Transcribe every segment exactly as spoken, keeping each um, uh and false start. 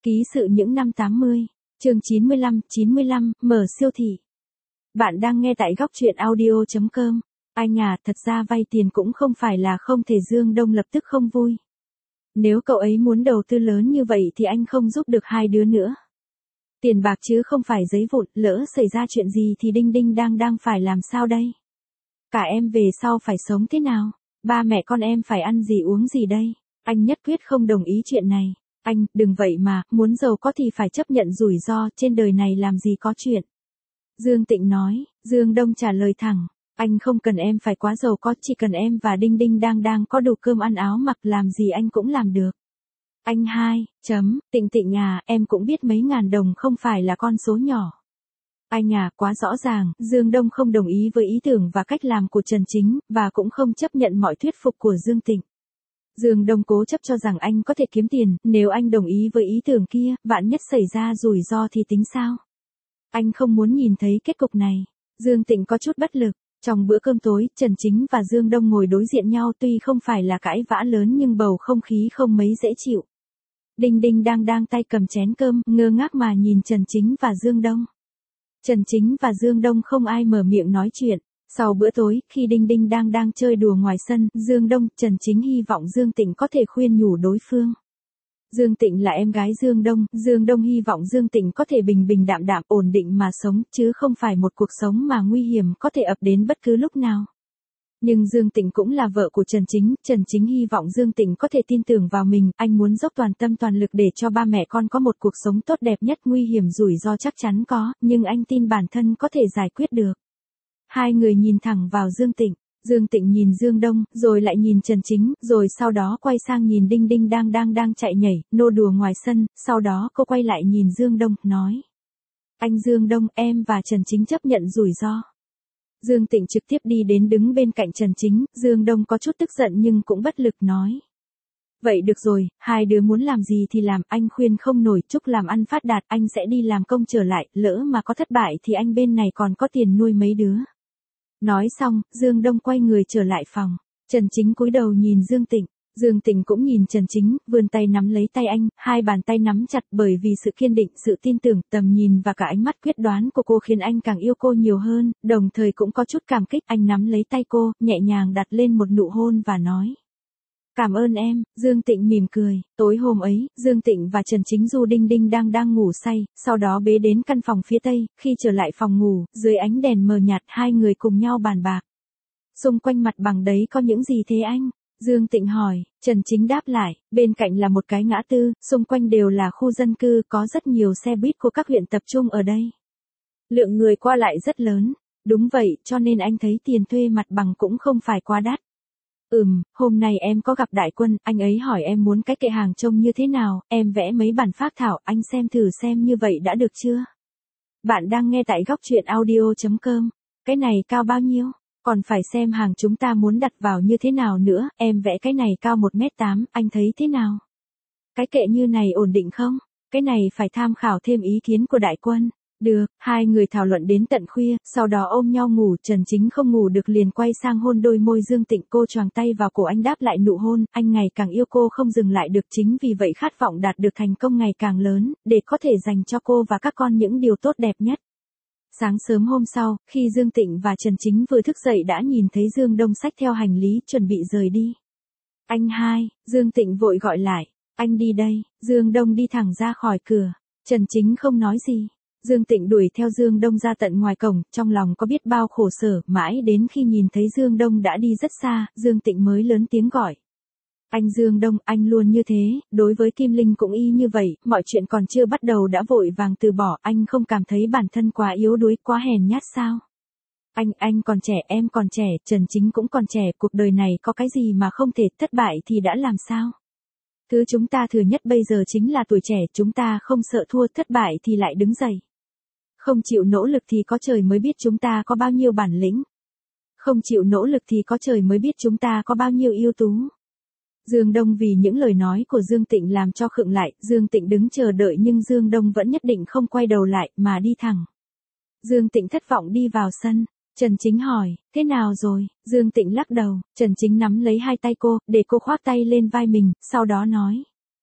Ký sự những năm tám mươi, chương chín mươi lăm, chín mươi lăm, mở siêu thị. Bạn đang nghe tại góc truyện audio chấm com. Anh à, thật ra vay tiền cũng không phải là không thể. Dương Đông lập tức không vui. Nếu cậu ấy muốn đầu tư lớn như vậy thì anh không giúp được hai đứa nữa. Tiền bạc chứ không phải giấy vụn, lỡ xảy ra chuyện gì thì đinh đinh đang đang phải làm sao đây? Cả em về sau phải sống thế nào? Ba mẹ con em phải ăn gì uống gì đây? Anh nhất quyết không đồng ý chuyện này. Anh, đừng vậy mà, muốn giàu có thì phải chấp nhận rủi ro, trên đời này làm gì có chuyện. Dương Tịnh nói. Dương Đông trả lời thẳng. Anh không cần em phải quá giàu có, chỉ cần em và Đinh Đinh đang đang có đủ cơm ăn áo mặc, làm gì anh cũng làm được. Anh hai, chấm, Tịnh Tịnh à, em cũng biết mấy ngàn đồng không phải là con số nhỏ. Anh à, quá rõ ràng. Dương Đông không đồng ý với ý tưởng và cách làm của Trần Chính, và cũng không chấp nhận mọi thuyết phục của Dương Tịnh. Dương Đông cố chấp cho rằng anh có thể kiếm tiền, nếu anh đồng ý với ý tưởng kia, vạn nhất xảy ra rủi ro thì tính sao? Anh không muốn nhìn thấy kết cục này. Dương Tịnh có chút bất lực. Trong bữa cơm tối, Trần Chính và Dương Đông ngồi đối diện nhau, tuy không phải là cãi vã lớn nhưng bầu không khí không mấy dễ chịu. Đinh Đinh đang đang tay cầm chén cơm, ngơ ngác mà nhìn Trần Chính và Dương Đông. Trần Chính và Dương Đông không ai mở miệng nói chuyện. Sau bữa tối, khi Đinh Đinh đang đang chơi đùa ngoài sân, Dương Đông, Trần Chính hy vọng Dương Tịnh có thể khuyên nhủ đối phương. Dương Tịnh là em gái Dương Đông, Dương Đông hy vọng Dương Tịnh có thể bình bình đạm đạm, ổn định mà sống, chứ không phải một cuộc sống mà nguy hiểm có thể ập đến bất cứ lúc nào. Nhưng Dương Tịnh cũng là vợ của Trần Chính, Trần Chính hy vọng Dương Tịnh có thể tin tưởng vào mình, anh muốn dốc toàn tâm toàn lực để cho ba mẹ con có một cuộc sống tốt đẹp nhất, nguy hiểm rủi ro chắc chắn có, nhưng anh tin bản thân có thể giải quyết được. Hai người nhìn thẳng vào Dương Tịnh, Dương Tịnh nhìn Dương Đông, rồi lại nhìn Trần Chính, rồi sau đó quay sang nhìn Đinh Đinh đang đang đang chạy nhảy, nô đùa ngoài sân, sau đó cô quay lại nhìn Dương Đông, nói. Anh Dương Đông, em và Trần Chính chấp nhận rủi ro. Dương Tịnh trực tiếp đi đến đứng bên cạnh Trần Chính, Dương Đông có chút tức giận nhưng cũng bất lực nói. Vậy được rồi, hai đứa muốn làm gì thì làm, anh khuyên không nổi, chúc làm ăn phát đạt, anh sẽ đi làm công trở lại, lỡ mà có thất bại thì anh bên này còn có tiền nuôi mấy đứa. Nói xong, Dương Đông quay người trở lại phòng. Trần Chính cúi đầu nhìn Dương Tịnh. Dương Tịnh cũng nhìn Trần Chính, vươn tay nắm lấy tay anh, hai bàn tay nắm chặt bởi vì sự kiên định, sự tin tưởng, tầm nhìn và cả ánh mắt quyết đoán của cô khiến anh càng yêu cô nhiều hơn, đồng thời cũng có chút cảm kích. Anh nắm lấy tay cô, nhẹ nhàng đặt lên một nụ hôn và nói. Cảm ơn em. Dương Tịnh mỉm cười. Tối hôm ấy, Dương Tịnh và Trần Chính du Đinh Đinh đang đang ngủ say, sau đó bế đến căn phòng phía tây, khi trở lại phòng ngủ, dưới ánh đèn mờ nhạt hai người cùng nhau bàn bạc. Xung quanh mặt bằng đấy có những gì thế anh? Dương Tịnh hỏi. Trần Chính đáp lại, bên cạnh là một cái ngã tư, xung quanh đều là khu dân cư, có rất nhiều xe buýt của các huyện tập trung ở đây. Lượng người qua lại rất lớn. Đúng vậy, cho nên anh thấy tiền thuê mặt bằng cũng không phải quá đắt. Ừm, hôm nay em có gặp Đại Quân, anh ấy hỏi em muốn cái kệ hàng trông như thế nào, em vẽ mấy bản phác thảo, anh xem thử xem như vậy đã được chưa? Bạn đang nghe tại góc truyện audio chấm com. Cái này cao bao nhiêu? Còn phải xem hàng chúng ta muốn đặt vào như thế nào nữa, em vẽ cái này cao một mét tám, anh thấy thế nào? Cái kệ như này ổn định không? Cái này phải tham khảo thêm ý kiến của Đại Quân. Được, hai người thảo luận đến tận khuya, sau đó ôm nhau ngủ. Trần Chính không ngủ được liền quay sang hôn đôi môi Dương Tịnh, cô choàng tay vào cổ anh đáp lại nụ hôn, anh ngày càng yêu cô không dừng lại được, chính vì vậy khát vọng đạt được thành công ngày càng lớn, để có thể dành cho cô và các con những điều tốt đẹp nhất. Sáng sớm hôm sau, khi Dương Tịnh và Trần Chính vừa thức dậy đã nhìn thấy Dương Đông xách theo hành lý chuẩn bị rời đi. Anh hai, Dương Tịnh vội gọi lại, anh đi đây. Dương Đông đi thẳng ra khỏi cửa. Trần Chính không nói gì. Dương Tịnh đuổi theo Dương Đông ra tận ngoài cổng, trong lòng có biết bao khổ sở, mãi đến khi nhìn thấy Dương Đông đã đi rất xa, Dương Tịnh mới lớn tiếng gọi. Anh Dương Đông, anh luôn như thế, đối với Kim Linh cũng y như vậy, mọi chuyện còn chưa bắt đầu đã vội vàng từ bỏ, anh không cảm thấy bản thân quá yếu đuối, quá hèn nhát sao? Anh, anh còn trẻ, em còn trẻ, Trần Chính cũng còn trẻ, cuộc đời này có cái gì mà không thể, thất bại thì đã làm sao? Thứ chúng ta thừa nhất bây giờ chính là tuổi trẻ, chúng ta không sợ thua, thất bại thì lại đứng dậy. Không chịu nỗ lực thì có trời mới biết chúng ta có bao nhiêu bản lĩnh. Không chịu nỗ lực thì có trời mới biết chúng ta có bao nhiêu ưu tú. Dương Đông vì những lời nói của Dương Tịnh làm cho khựng lại, Dương Tịnh đứng chờ đợi nhưng Dương Đông vẫn nhất định không quay đầu lại mà đi thẳng. Dương Tịnh thất vọng đi vào sân. Trần Chính hỏi, thế nào rồi? Dương Tịnh lắc đầu, Trần Chính nắm lấy hai tay cô, để cô khoác tay lên vai mình, sau đó nói.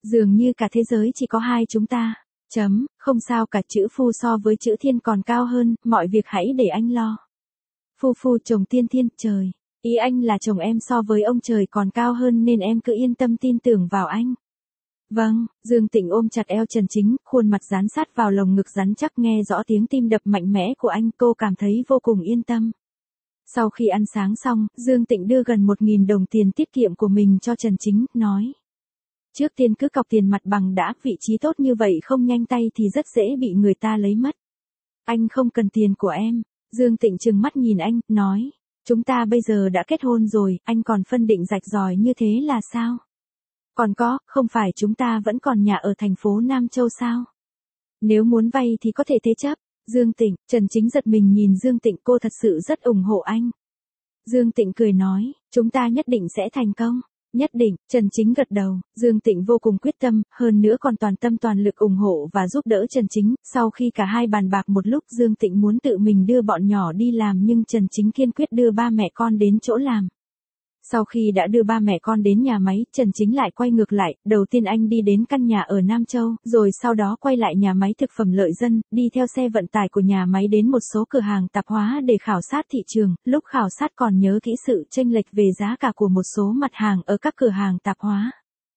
Dường như cả thế giới chỉ có hai chúng ta. Chấm, không sao cả, chữ phu so với chữ thiên còn cao hơn, mọi việc hãy để anh lo. Phu phu chồng tiên thiên, trời. Ý anh là chồng em so với ông trời còn cao hơn nên em cứ yên tâm tin tưởng vào anh. Vâng, Dương Tịnh ôm chặt eo Trần Chính, khuôn mặt dán sát vào lồng ngực rắn chắc, nghe rõ tiếng tim đập mạnh mẽ của anh, cô cảm thấy vô cùng yên tâm. Sau khi ăn sáng xong, Dương Tịnh đưa gần một nghìn đồng tiền tiết kiệm của mình cho Trần Chính, nói. Trước tiên cứ cọc tiền mặt bằng đã, vị trí tốt như vậy không nhanh tay thì rất dễ bị người ta lấy mất. Anh không cần tiền của em. Dương Tịnh trừng mắt nhìn anh, nói. Chúng ta bây giờ đã kết hôn rồi, anh còn phân định rạch ròi như thế là sao? Còn có, không phải chúng ta vẫn còn nhà ở thành phố Nam Châu sao? Nếu muốn vay thì có thể thế chấp. Dương Tịnh, Trần Chính giật mình nhìn Dương Tịnh, cô thật sự rất ủng hộ anh. Dương Tịnh cười nói, chúng ta nhất định sẽ thành công. Nhất định, Trần Chính gật đầu, Dương Tịnh vô cùng quyết tâm, hơn nữa còn toàn tâm toàn lực ủng hộ và giúp đỡ Trần Chính. Sau khi cả hai bàn bạc một lúc, Dương Tịnh muốn tự mình đưa bọn nhỏ đi làm nhưng Trần Chính kiên quyết đưa ba mẹ con đến chỗ làm. Sau khi đã đưa ba mẹ con đến nhà máy, Trần Chính lại quay ngược lại, đầu tiên anh đi đến căn nhà ở Nam Châu, rồi sau đó quay lại nhà máy thực phẩm Lợi Dân, đi theo xe vận tải của nhà máy đến một số cửa hàng tạp hóa để khảo sát thị trường, lúc khảo sát còn nhớ kỹ sự chênh lệch về giá cả của một số mặt hàng ở các cửa hàng tạp hóa.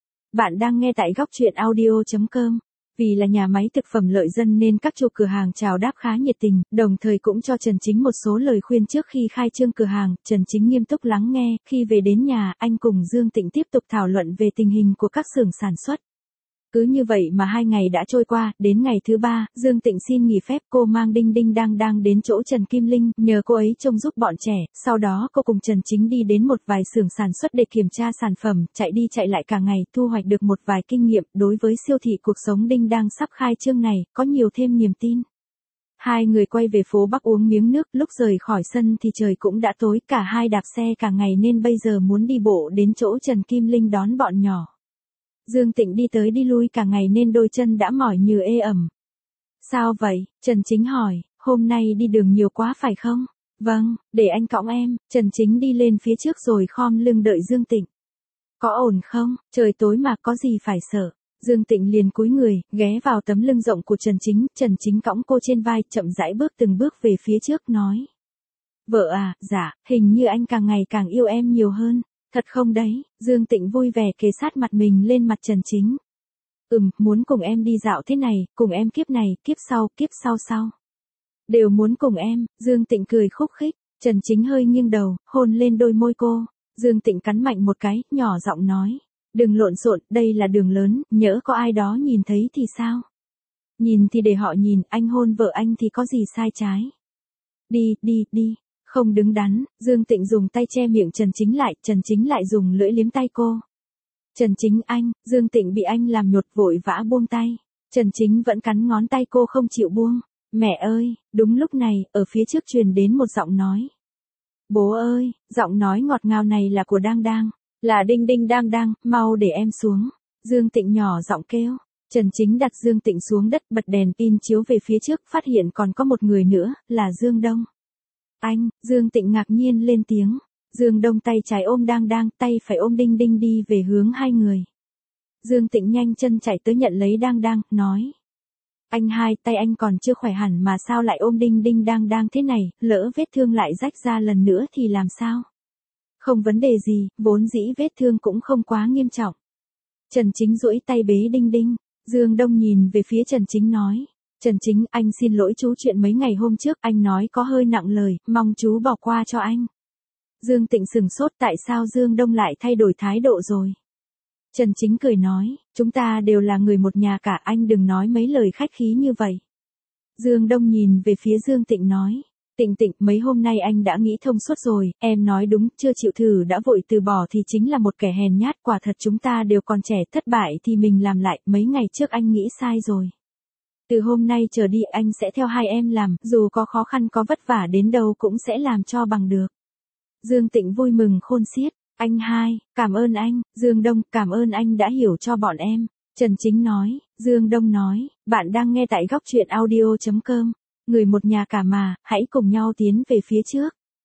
Bạn đang nghe tại góc truyện audio chấm com. Vì là nhà máy thực phẩm Lợi Dân nên các chủ cửa hàng chào đáp khá nhiệt tình, đồng thời cũng cho Trần Chính một số lời khuyên trước khi khai trương cửa hàng. Trần Chính nghiêm túc lắng nghe, khi về đến nhà, anh cùng Dương Tịnh tiếp tục thảo luận về tình hình của các xưởng sản xuất. Cứ như vậy mà hai ngày đã trôi qua, đến ngày thứ ba, Dương Tịnh xin nghỉ phép, cô mang Đinh Đinh Đang Đang đến chỗ Trần Kim Linh, nhờ cô ấy trông giúp bọn trẻ, sau đó cô cùng Trần Chính đi đến một vài xưởng sản xuất để kiểm tra sản phẩm, chạy đi chạy lại cả ngày, thu hoạch được một vài kinh nghiệm, đối với siêu thị cuộc sống Đinh Đang sắp khai trương này, có nhiều thêm niềm tin. Hai người quay về phố Bắc uống miếng nước, lúc rời khỏi sân thì trời cũng đã tối, cả hai đạp xe cả ngày nên bây giờ muốn đi bộ đến chỗ Trần Kim Linh đón bọn nhỏ. Dương Tịnh đi tới đi lui cả ngày nên đôi chân đã mỏi như ê ẩm. Sao vậy? Trần Chính hỏi, hôm nay đi đường nhiều quá phải không? Vâng, để anh cõng em. Trần Chính đi lên phía trước rồi khom lưng đợi Dương Tịnh. Có ổn không? Trời tối mà có gì phải sợ. Dương Tịnh liền cúi người, ghé vào tấm lưng rộng của Trần Chính. Trần Chính cõng cô trên vai, chậm rãi bước từng bước về phía trước, nói. Vợ à, dạ, hình như anh càng ngày càng yêu em nhiều hơn. Thật không đấy? Dương Tịnh vui vẻ kề sát mặt mình lên mặt Trần Chính. Ừm, muốn cùng em đi dạo thế này, cùng em kiếp này, kiếp sau, kiếp sau sau. Đều muốn cùng em. Dương Tịnh cười khúc khích. Trần Chính hơi nghiêng đầu, hôn lên đôi môi cô. Dương Tịnh cắn mạnh một cái, nhỏ giọng nói. Đừng lộn xộn, đây là đường lớn, nhỡ có ai đó nhìn thấy thì sao? Nhìn thì để họ nhìn, anh hôn vợ anh thì có gì sai trái? Đi, đi, đi. Không đứng đắn, Dương Tịnh dùng tay che miệng Trần Chính lại, Trần Chính lại dùng lưỡi liếm tay cô. Trần Chính anh, Dương Tịnh bị anh làm nhột vội vã buông tay. Trần Chính vẫn cắn ngón tay cô không chịu buông. Mẹ ơi, đúng lúc này, ở phía trước truyền đến một giọng nói. Bố ơi, giọng nói ngọt ngào này là của Đang Đang, là Đinh Đinh Đang Đang, mau để em xuống. Dương Tịnh nhỏ giọng kêu. Trần Chính đặt Dương Tịnh xuống đất, bật đèn pin chiếu về phía trước, phát hiện còn có một người nữa, là Dương Đông. Anh, Dương Tịnh ngạc nhiên lên tiếng. Dương Đông tay trái ôm Đang Đang, tay phải ôm Đinh Đinh đi về hướng hai người. Dương Tịnh nhanh chân chạy tới nhận lấy Đang Đang, nói. Anh hai, tay anh còn chưa khỏe hẳn mà sao lại ôm Đinh Đinh Đang Đang thế này, lỡ vết thương lại rách ra lần nữa thì làm sao? Không vấn đề gì, vốn dĩ vết thương cũng không quá nghiêm trọng. Trần Chính duỗi tay bế Đinh Đinh. Dương Đông nhìn về phía Trần Chính nói. Trần Chính, anh xin lỗi chú chuyện mấy ngày hôm trước, anh nói có hơi nặng lời, mong chú bỏ qua cho anh. Dương Tịnh sừng sốt, tại sao Dương Đông lại thay đổi thái độ rồi? Trần Chính cười nói, chúng ta đều là người một nhà cả, anh đừng nói mấy lời khách khí như vậy. Dương Đông nhìn về phía Dương Tịnh nói, Tịnh Tịnh, mấy hôm nay anh đã nghĩ thông suốt rồi, em nói đúng, chưa chịu thử đã vội từ bỏ thì chính là một kẻ hèn nhát, quả thật chúng ta đều còn trẻ, thất bại thì mình làm lại, mấy ngày trước anh nghĩ sai rồi. Từ hôm nay trở đi anh sẽ theo hai em làm, dù có khó khăn có vất vả đến đâu cũng sẽ làm cho bằng được. Dương Tịnh vui mừng khôn xiết, anh hai, cảm ơn anh. Dương Đông, cảm ơn anh đã hiểu cho bọn em. Trần Chính nói. Dương Đông nói, bạn đang nghe tại góc truyện audio chấm com. Người một nhà cả mà, hãy cùng nhau tiến về phía trước.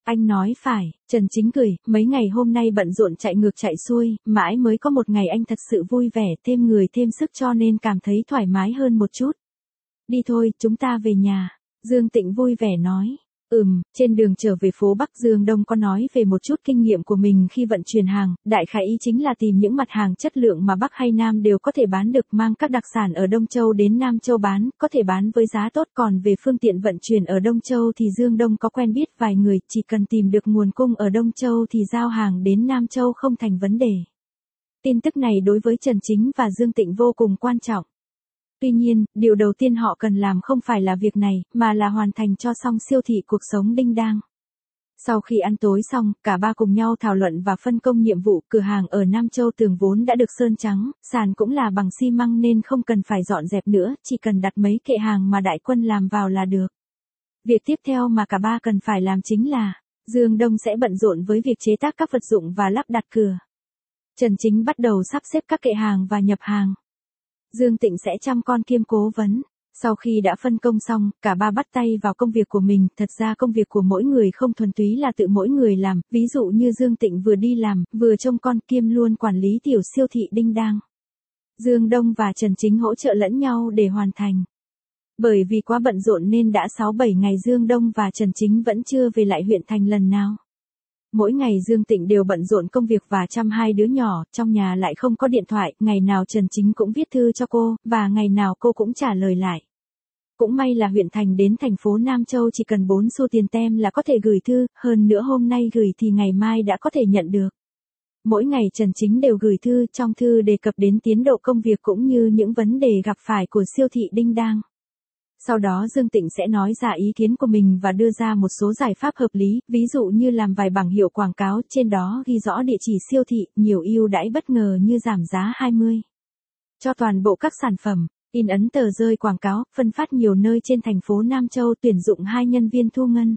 Anh nói phải, Trần Chính cười, mấy ngày hôm nay bận rộn chạy ngược chạy xuôi, mãi mới có một ngày anh thật sự vui vẻ, thêm người thêm sức cho nên cảm thấy thoải mái hơn một chút. Đi thôi, chúng ta về nhà. Dương Tịnh vui vẻ nói. Ừm, trên đường trở về phố Bắc Dương Đông có nói về một chút kinh nghiệm của mình khi vận chuyển hàng, đại khái ý chính là tìm những mặt hàng chất lượng mà Bắc hay Nam đều có thể bán được, mang các đặc sản ở Đông Châu đến Nam Châu bán, có thể bán với giá tốt, còn về phương tiện vận chuyển ở Đông Châu thì Dương Đông có quen biết vài người, chỉ cần tìm được nguồn cung ở Đông Châu thì giao hàng đến Nam Châu không thành vấn đề. Tin tức này đối với Trần Chính và Dương Tịnh vô cùng quan trọng. Tuy nhiên, điều đầu tiên họ cần làm không phải là việc này, mà là hoàn thành cho xong siêu thị cuộc sống đinh đang. Sau khi ăn tối xong, cả ba cùng nhau thảo luận và phân công nhiệm vụ. Cửa hàng ở Nam Châu tường vốn đã được sơn trắng, sàn cũng là bằng xi măng nên không cần phải dọn dẹp nữa, chỉ cần đặt mấy kệ hàng mà đại quân làm vào là được. Việc tiếp theo mà cả ba cần phải làm chính là, Dương Đông sẽ bận rộn với việc chế tác các vật dụng và lắp đặt cửa. Trần Chính bắt đầu sắp xếp các kệ hàng và nhập hàng. Dương Tịnh sẽ chăm con kiêm cố vấn. Sau khi đã phân công xong, cả ba bắt tay vào công việc của mình. Thật ra công việc của mỗi người không thuần túy là tự mỗi người làm, ví dụ như Dương Tịnh vừa đi làm, vừa trông con kiêm luôn quản lý tiểu siêu thị đinh đang. Dương Đông và Trần Chính hỗ trợ lẫn nhau để hoàn thành. Bởi vì quá bận rộn nên đã sáu bảy ngày Dương Đông và Trần Chính vẫn chưa về lại huyện thành lần nào. Mỗi ngày Dương Tịnh đều bận rộn công việc và chăm hai đứa nhỏ, trong nhà lại không có điện thoại, ngày nào Trần Chính cũng viết thư cho cô, và ngày nào cô cũng trả lời lại. Cũng may là huyện thành đến thành phố Nam Châu chỉ cần bốn xu tiền tem là có thể gửi thư, hơn nữa hôm nay gửi thì ngày mai đã có thể nhận được. Mỗi ngày Trần Chính đều gửi thư, trong thư đề cập đến tiến độ công việc cũng như những vấn đề gặp phải của siêu thị đinh đang. Sau đó Dương Tịnh sẽ nói ra ý kiến của mình và đưa ra một số giải pháp hợp lý, ví dụ như làm vài bảng hiệu quảng cáo, trên đó ghi rõ địa chỉ siêu thị, nhiều ưu đãi bất ngờ như giảm giá hai mươi cho toàn bộ các sản phẩm, in ấn tờ rơi quảng cáo, phân phát nhiều nơi trên thành phố Nam Châu, tuyển dụng hai nhân viên thu ngân.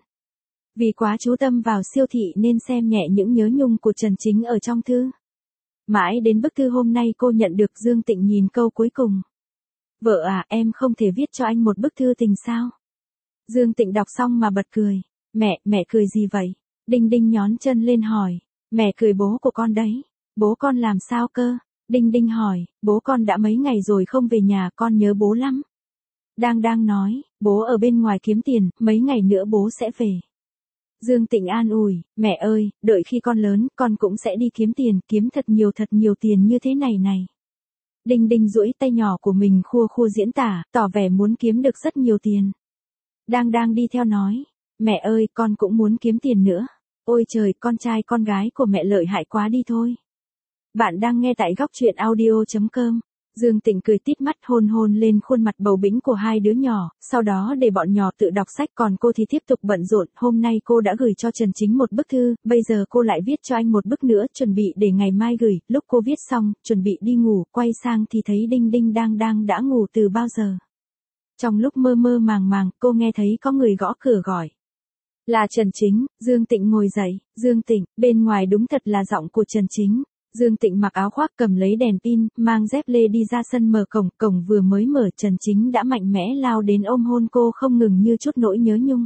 Vì quá chú tâm vào siêu thị nên xem nhẹ những nhớ nhung của Trần Chính ở trong thư. Mãi đến bức thư hôm nay cô nhận được, Dương Tịnh nhìn câu cuối cùng. Vợ à, em không thể viết cho anh một bức thư tình sao? Dương Tịnh đọc xong mà bật cười. Mẹ, mẹ cười gì vậy? Đinh Đinh nhón chân lên hỏi. Mẹ cười bố của con đấy. Bố con làm sao cơ? Đinh Đinh hỏi, bố con đã mấy ngày rồi không về nhà, con nhớ bố lắm. Đang đang nói, bố ở bên ngoài kiếm tiền, mấy ngày nữa bố sẽ về. Dương Tịnh an ủi, mẹ ơi, đợi khi con lớn, con cũng sẽ đi kiếm tiền, kiếm thật nhiều thật nhiều tiền như thế này này. Đinh Đinh duỗi tay nhỏ của mình khua khua diễn tả, tỏ vẻ muốn kiếm được rất nhiều tiền. Đang đang đi theo nói, mẹ ơi, con cũng muốn kiếm tiền nữa. Ôi trời, con trai con gái của mẹ lợi hại quá đi thôi. Bạn đang nghe tại góc truyện audio chấm com. Dương Tịnh cười tít mắt, hôn hôn lên khuôn mặt bầu bĩnh của hai đứa nhỏ, sau đó để bọn nhỏ tự đọc sách, còn cô thì tiếp tục bận rộn. Hôm nay cô đã gửi cho Trần Chính một bức thư, bây giờ cô lại viết cho anh một bức nữa, chuẩn bị để ngày mai gửi. Lúc cô viết xong, chuẩn bị đi ngủ, quay sang thì thấy Đinh Đinh đang đang đã ngủ từ bao giờ. Trong lúc mơ mơ màng màng, cô nghe thấy có người gõ cửa gọi. Là Trần Chính. Dương Tịnh ngồi dậy. Dương Tịnh, bên ngoài đúng thật là giọng của Trần Chính. Dương Tịnh mặc áo khoác, cầm lấy đèn pin, mang dép lê đi ra sân mở cổng, cổng vừa mới mở Trần Chính đã mạnh mẽ lao đến ôm hôn cô không ngừng như chút nỗi nhớ nhung.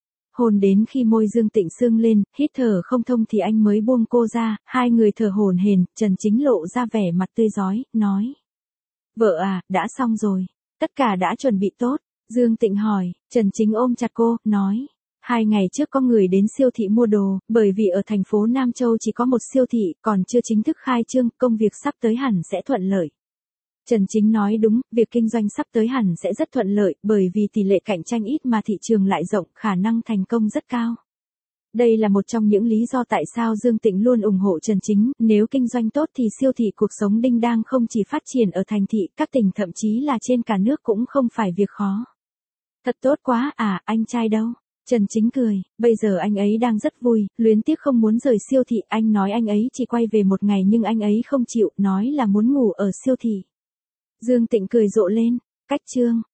Hôn đến khi môi Dương Tịnh sưng lên, hít thở không thông thì anh mới buông cô ra, hai người thở hổn hển. Trần Chính lộ ra vẻ mặt tươi rói, nói. Vợ à, đã xong rồi, tất cả đã chuẩn bị tốt. Dương Tịnh hỏi, Trần Chính ôm chặt cô, nói. Hai ngày trước có người đến siêu thị mua đồ, bởi vì ở thành phố Nam Châu chỉ có một siêu thị, còn chưa chính thức khai trương, công việc sắp tới hẳn sẽ thuận lợi. Trần Chính nói đúng, việc kinh doanh sắp tới hẳn sẽ rất thuận lợi, bởi vì tỷ lệ cạnh tranh ít mà thị trường lại rộng, khả năng thành công rất cao. Đây là một trong những lý do tại sao Dương Tịnh luôn ủng hộ Trần Chính, nếu kinh doanh tốt thì siêu thị cuộc sống đinh đang không chỉ phát triển ở thành thị, các tỉnh thậm chí là trên cả nước cũng không phải việc khó. Thật tốt quá, à, anh trai đâu? Trần Chính cười, bây giờ anh ấy đang rất vui, luyến tiếc không muốn rời siêu thị, anh nói anh ấy chỉ quay về một ngày nhưng anh ấy không chịu, nói là muốn ngủ ở siêu thị. Dương Tịnh cười rộ lên, cách chương.